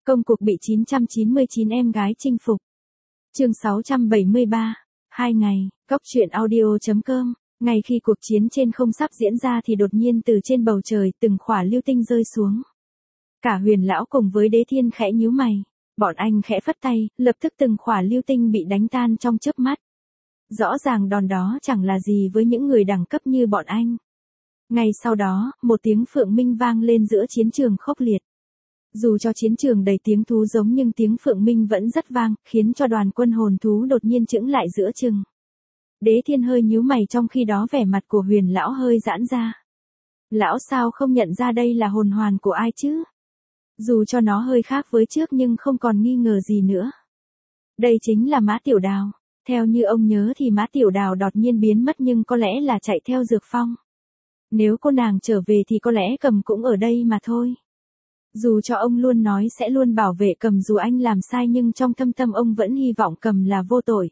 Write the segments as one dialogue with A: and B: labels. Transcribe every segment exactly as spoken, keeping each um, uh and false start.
A: Công cuộc bị chín trăm chín mươi chín em gái chinh phục. Chương sáu trăm bảy mươi ba. Hai ngày, Cóc truyện audio chấm com. Ngay khi cuộc chiến trên không sắp diễn ra thì đột nhiên từ trên bầu trời từng khỏa lưu tinh rơi xuống. Cả Huyền lão cùng với Đế Thiên khẽ nhíu mày, bọn anh khẽ phất tay, lập tức từng khỏa lưu tinh bị đánh tan trong chớp mắt. Rõ ràng đòn đó chẳng là gì với những người đẳng cấp như bọn anh. Ngay sau đó, một tiếng phượng minh vang lên giữa chiến trường khốc liệt. Dù cho chiến trường đầy tiếng thú giống nhưng tiếng phượng minh vẫn rất vang, khiến cho đoàn quân hồn thú đột nhiên chững lại giữa chừng. Đế Thiên hơi nhíu mày, trong khi đó vẻ mặt của Huyền lão hơi giãn ra. Lão sao không nhận ra đây là hồn hoàn của ai chứ? Dù cho nó hơi khác với trước nhưng không còn nghi ngờ gì nữa. Đây chính là Mã Tiểu Đào. Theo như ông nhớ thì Mã Tiểu Đào đột nhiên biến mất nhưng có lẽ là chạy theo Dược Phong. Nếu cô nàng trở về thì có lẽ Cầm cũng ở đây mà thôi. Dù cho ông luôn nói sẽ luôn bảo vệ Cầm dù anh làm sai nhưng trong thâm tâm ông vẫn hy vọng Cầm là vô tội.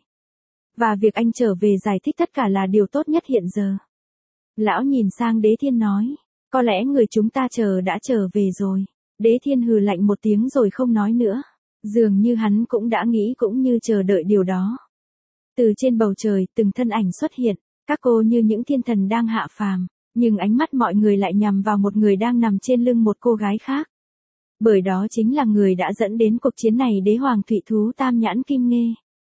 A: Và việc anh trở về giải thích tất cả là điều tốt nhất hiện giờ. Lão nhìn sang Đế Thiên nói, có lẽ người chúng ta chờ đã trở về rồi. Đế Thiên hừ lạnh một tiếng rồi không nói nữa. Dường như hắn cũng đã nghĩ cũng như chờ đợi điều đó. Từ trên bầu trời, từng thân ảnh xuất hiện, các cô như những thiên thần đang hạ phàm, nhưng ánh mắt mọi người lại nhằm vào một người đang nằm trên lưng một cô gái khác. Bởi đó chính là người đã dẫn đến cuộc chiến này, Đế Hoàng Thụy Thú Tam Nhãn Kim Nghê.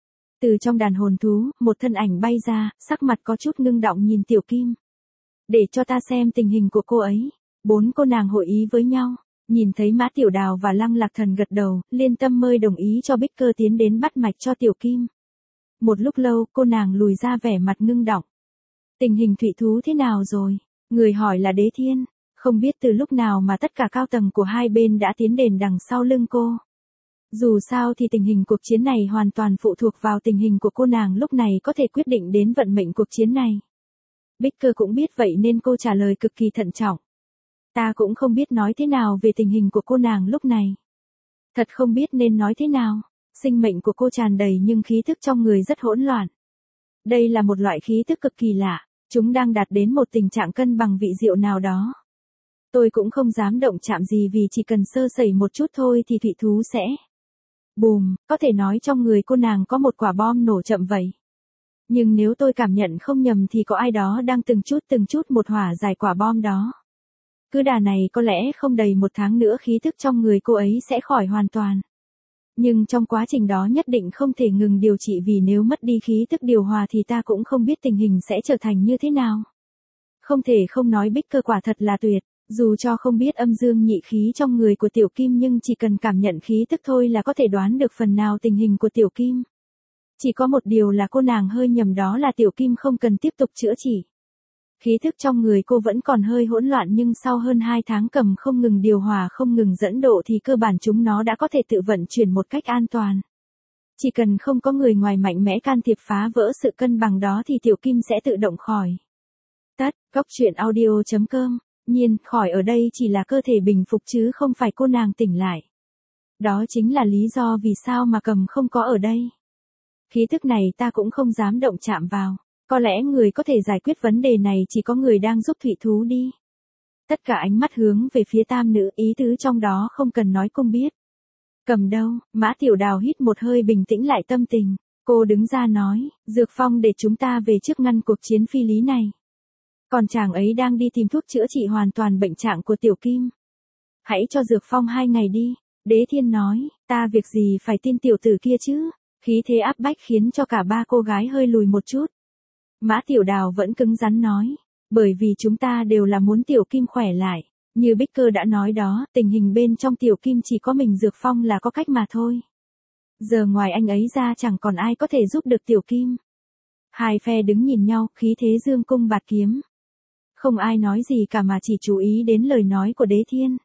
A: Từ trong đàn hồn thú, một thân ảnh bay ra, sắc mặt có chút ngưng động nhìn Tiểu Kim. Để cho ta xem tình hình của cô ấy. Bốn cô nàng hội ý với nhau, nhìn thấy Mã Tiểu Đào và Lăng Lạc Thần gật đầu, Liên Tâm Mơi đồng ý cho Bích Cơ tiến đến bắt mạch cho Tiểu Kim. Một lúc lâu, cô nàng lùi ra vẻ mặt ngưng động. Tình hình Thụy Thú thế nào rồi? Người hỏi là Đế Thiên. Không biết từ lúc nào mà tất cả cao tầng của hai bên đã tiến đến đằng sau lưng cô. Dù sao thì tình hình cuộc chiến này hoàn toàn phụ thuộc vào tình hình của cô nàng lúc này có thể quyết định đến vận mệnh cuộc chiến này. Bích Cơ cũng biết vậy nên cô trả lời cực kỳ thận trọng. Ta cũng không biết nói thế nào về tình hình của cô nàng lúc này. Thật không biết nên nói thế nào. Sinh mệnh của cô tràn đầy nhưng khí thức trong người rất hỗn loạn. Đây là một loại khí thức cực kỳ lạ. Chúng đang đạt đến một tình trạng cân bằng vị diệu nào đó. Tôi cũng không dám động chạm gì vì chỉ cần sơ sẩy một chút thôi thì Thụy Thú sẽ bùm, có thể nói trong người cô nàng có một quả bom nổ chậm vậy. Nhưng nếu tôi cảm nhận không nhầm thì có ai đó đang từng chút từng chút một hỏa giải quả bom đó. Cứ đà này có lẽ không đầy một tháng nữa khí thức trong người cô ấy sẽ khỏi hoàn toàn. Nhưng trong quá trình đó nhất định không thể ngừng điều trị vì nếu mất đi khí thức điều hòa thì ta cũng không biết tình hình sẽ trở thành như thế nào. Không thể không nói Bích Cơ quả thật là tuyệt. Dù cho không biết âm dương nhị khí trong người của Tiểu Kim nhưng chỉ cần cảm nhận khí tức thôi là có thể đoán được phần nào tình hình của Tiểu Kim. Chỉ có một điều là cô nàng hơi nhầm, đó là Tiểu Kim không cần tiếp tục chữa trị. Khí thức trong người cô vẫn còn hơi hỗn loạn nhưng sau hơn hai tháng Cầm không ngừng điều hòa không ngừng dẫn độ thì cơ bản chúng nó đã có thể tự vận chuyển một cách an toàn. Chỉ cần không có người ngoài mạnh mẽ can thiệp phá vỡ sự cân bằng đó thì Tiểu Kim sẽ tự động khỏi. Tắt, Cóc truyện audio chấm com. Nhiên, khỏi ở đây chỉ là cơ thể bình phục chứ không phải cô nàng tỉnh lại. Đó chính là lý do vì sao mà Cầm không có ở đây. Khí thức này ta cũng không dám động chạm vào. Có lẽ người có thể giải quyết vấn đề này chỉ có người đang giúp Thụy Thú đi. Tất cả ánh mắt hướng về phía tam nữ, ý tứ trong đó không cần nói cũng biết. Cầm đâu? Mã Tiểu Đào hít một hơi bình tĩnh lại tâm tình. Cô đứng ra nói, Dược Phong để chúng ta về trước ngăn cuộc chiến phi lý này. Còn chàng ấy đang đi tìm thuốc chữa trị hoàn toàn bệnh trạng của Tiểu Kim. Hãy cho Dược Phong hai ngày đi. Đế Thiên nói, ta việc gì phải tin tiểu tử kia chứ. Khí thế áp bách khiến cho cả ba cô gái hơi lùi một chút. Mã Tiểu Đào vẫn cứng rắn nói, bởi vì chúng ta đều là muốn Tiểu Kim khỏe lại. Như Bích Cơ đã nói đó, tình hình bên trong Tiểu Kim chỉ có mình Dược Phong là có cách mà thôi. Giờ ngoài anh ấy ra chẳng còn ai có thể giúp được Tiểu Kim. Hai phe đứng nhìn nhau, khí thế dương cung bạt kiếm. Không ai nói gì cả mà chỉ chú ý đến lời nói của Đế Thiên.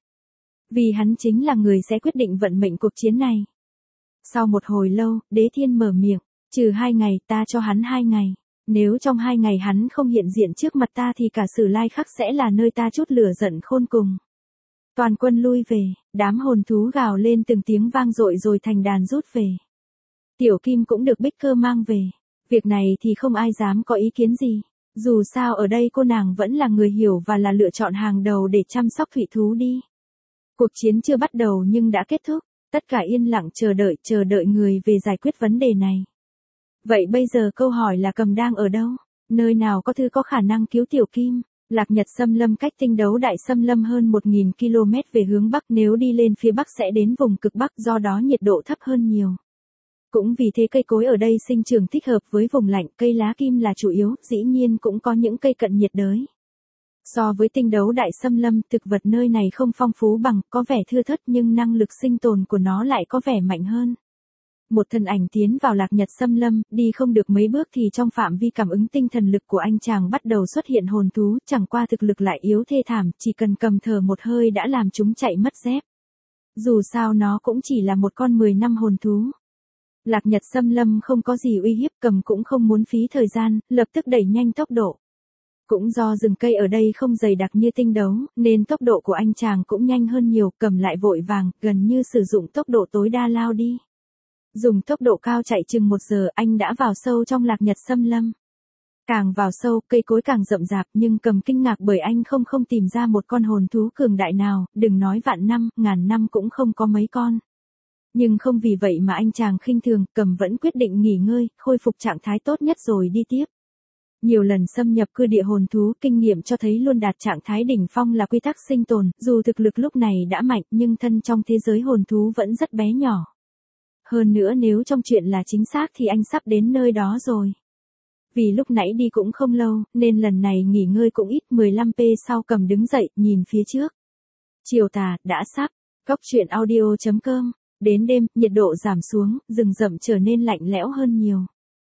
A: Vì hắn chính là người sẽ quyết định vận mệnh cuộc chiến này. Sau một hồi lâu, Đế Thiên mở miệng, trừ hai ngày ta cho hắn hai ngày. Nếu trong hai ngày hắn không hiện diện trước mặt ta thì cả Sử Lai Khắc sẽ là nơi ta chút lửa giận khôn cùng. Toàn quân lui về, đám hồn thú gào lên từng tiếng vang dội rồi thành đàn rút về. Tiểu Kim cũng được Bích Cơ mang về. Việc này thì không ai dám có ý kiến gì. Dù sao ở đây cô nàng vẫn là người hiểu và là lựa chọn hàng đầu để chăm sóc Thụy Thú đi. Cuộc chiến chưa bắt đầu nhưng đã kết thúc. Tất cả yên lặng chờ đợi, chờ đợi người về giải quyết vấn đề này. Vậy bây giờ câu hỏi là Cầm đang ở đâu? Nơi nào có thứ có khả năng cứu Tiểu Kim? Lạc Nhật Xâm Lâm cách Tinh Đấu Đại Xâm Lâm hơn một nghìn ki lô mét về hướng Bắc, nếu đi lên phía Bắc sẽ đến vùng cực Bắc, do đó nhiệt độ thấp hơn nhiều. Cũng vì thế cây cối ở đây sinh trưởng thích hợp với vùng lạnh, cây lá kim là chủ yếu, dĩ nhiên cũng có những cây cận nhiệt đới. So với Tinh Đấu Đại Xâm Lâm, thực vật nơi này không phong phú bằng, có vẻ thưa thớt nhưng năng lực sinh tồn của nó lại có vẻ mạnh hơn. Một thân ảnh tiến vào Lạc Nhật Xâm Lâm, đi không được mấy bước thì trong phạm vi cảm ứng tinh thần lực của anh chàng bắt đầu xuất hiện hồn thú, chẳng qua thực lực lại yếu thê thảm, chỉ cần cầm thở một hơi đã làm chúng chạy mất dép. Dù sao nó cũng chỉ là một con mười năm hồn thú. Lạc Nhật Xâm Lâm không có gì uy hiếp, Cầm cũng không muốn phí thời gian, lập tức đẩy nhanh tốc độ. Cũng do rừng cây ở đây không dày đặc như Tinh Đấu, nên tốc độ của anh chàng cũng nhanh hơn nhiều, Cầm lại vội vàng, gần như sử dụng tốc độ tối đa lao đi. Dùng tốc độ cao chạy chừng một giờ, anh đã vào sâu trong Lạc Nhật Xâm Lâm. Càng vào sâu, cây cối càng rậm rạp, nhưng Cầm kinh ngạc bởi anh không không tìm ra một con hồn thú cường đại nào, đừng nói vạn năm, ngàn năm cũng không có mấy con. Nhưng không vì vậy mà anh chàng khinh thường, Cầm vẫn quyết định nghỉ ngơi, khôi phục trạng thái tốt nhất rồi đi tiếp. Nhiều lần xâm nhập cư địa hồn thú, kinh nghiệm cho thấy luôn đạt trạng thái đỉnh phong là quy tắc sinh tồn, dù thực lực lúc này đã mạnh nhưng thân trong thế giới hồn thú vẫn rất bé nhỏ. Hơn nữa nếu trong chuyện là chính xác thì anh sắp đến nơi đó rồi. Vì lúc nãy đi cũng không lâu, nên lần này nghỉ ngơi cũng ít. Mười lăm phút sau Cầm đứng dậy, nhìn phía trước. Chiều tà, đã sắp. Cốc truyện audio chấm com. Đến đêm, nhiệt độ giảm xuống, rừng rậm trở nên lạnh lẽo hơn nhiều.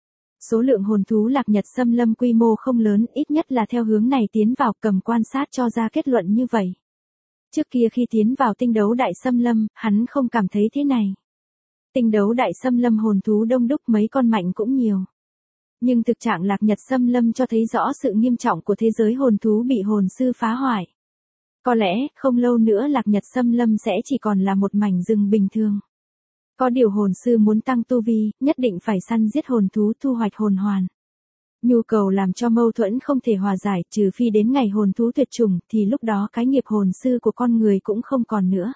A: Số lượng hồn thú Lạc Nhật Xâm Lâm quy mô không lớn, ít nhất là theo hướng này tiến vào, Cầm quan sát cho ra kết luận như vậy. Trước kia khi tiến vào Tinh Đấu Đại Xâm Lâm, hắn không cảm thấy thế này. Tinh Đấu Đại Xâm Lâm hồn thú đông đúc, mấy con mạnh cũng nhiều. Nhưng thực trạng Lạc Nhật Xâm Lâm cho thấy rõ sự nghiêm trọng của thế giới hồn thú bị hồn sư phá hoại. Có lẽ, không lâu nữa Lạc Nhật Xâm Lâm sẽ chỉ còn là một mảnh rừng bình thường. Có điều hồn sư muốn tăng tu vi, nhất định phải săn giết hồn thú, thu hoạch hồn hoàn. Nhu cầu làm cho mâu thuẫn không thể hòa giải, trừ phi đến ngày hồn thú tuyệt chủng, thì lúc đó cái nghiệp hồn sư của con người cũng không còn nữa.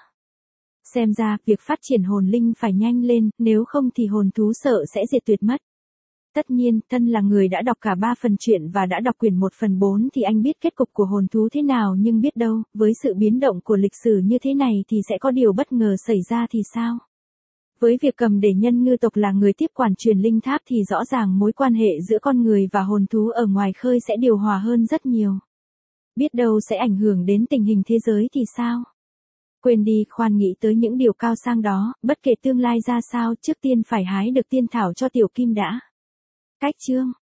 A: Xem ra, việc phát triển hồn linh phải nhanh lên, nếu không thì hồn thú sợ sẽ diệt tuyệt mất. Tất nhiên, thân là người đã đọc cả ba phần truyện và đã đọc quyển một phần bốn thì anh biết kết cục của hồn thú thế nào, nhưng biết đâu, với sự biến động của lịch sử như thế này thì sẽ có điều bất ngờ xảy ra thì sao? Với việc Cầm để nhân ngư tộc là người tiếp quản truyền linh tháp thì rõ ràng mối quan hệ giữa con người và hồn thú ở ngoài khơi sẽ điều hòa hơn rất nhiều. Biết đâu sẽ ảnh hưởng đến tình hình thế giới thì sao? Quên đi, khoan nghĩ tới những điều cao sang đó, bất kể tương lai ra sao, trước tiên phải hái được tiên thảo cho Tiểu Kim đã. Cách chương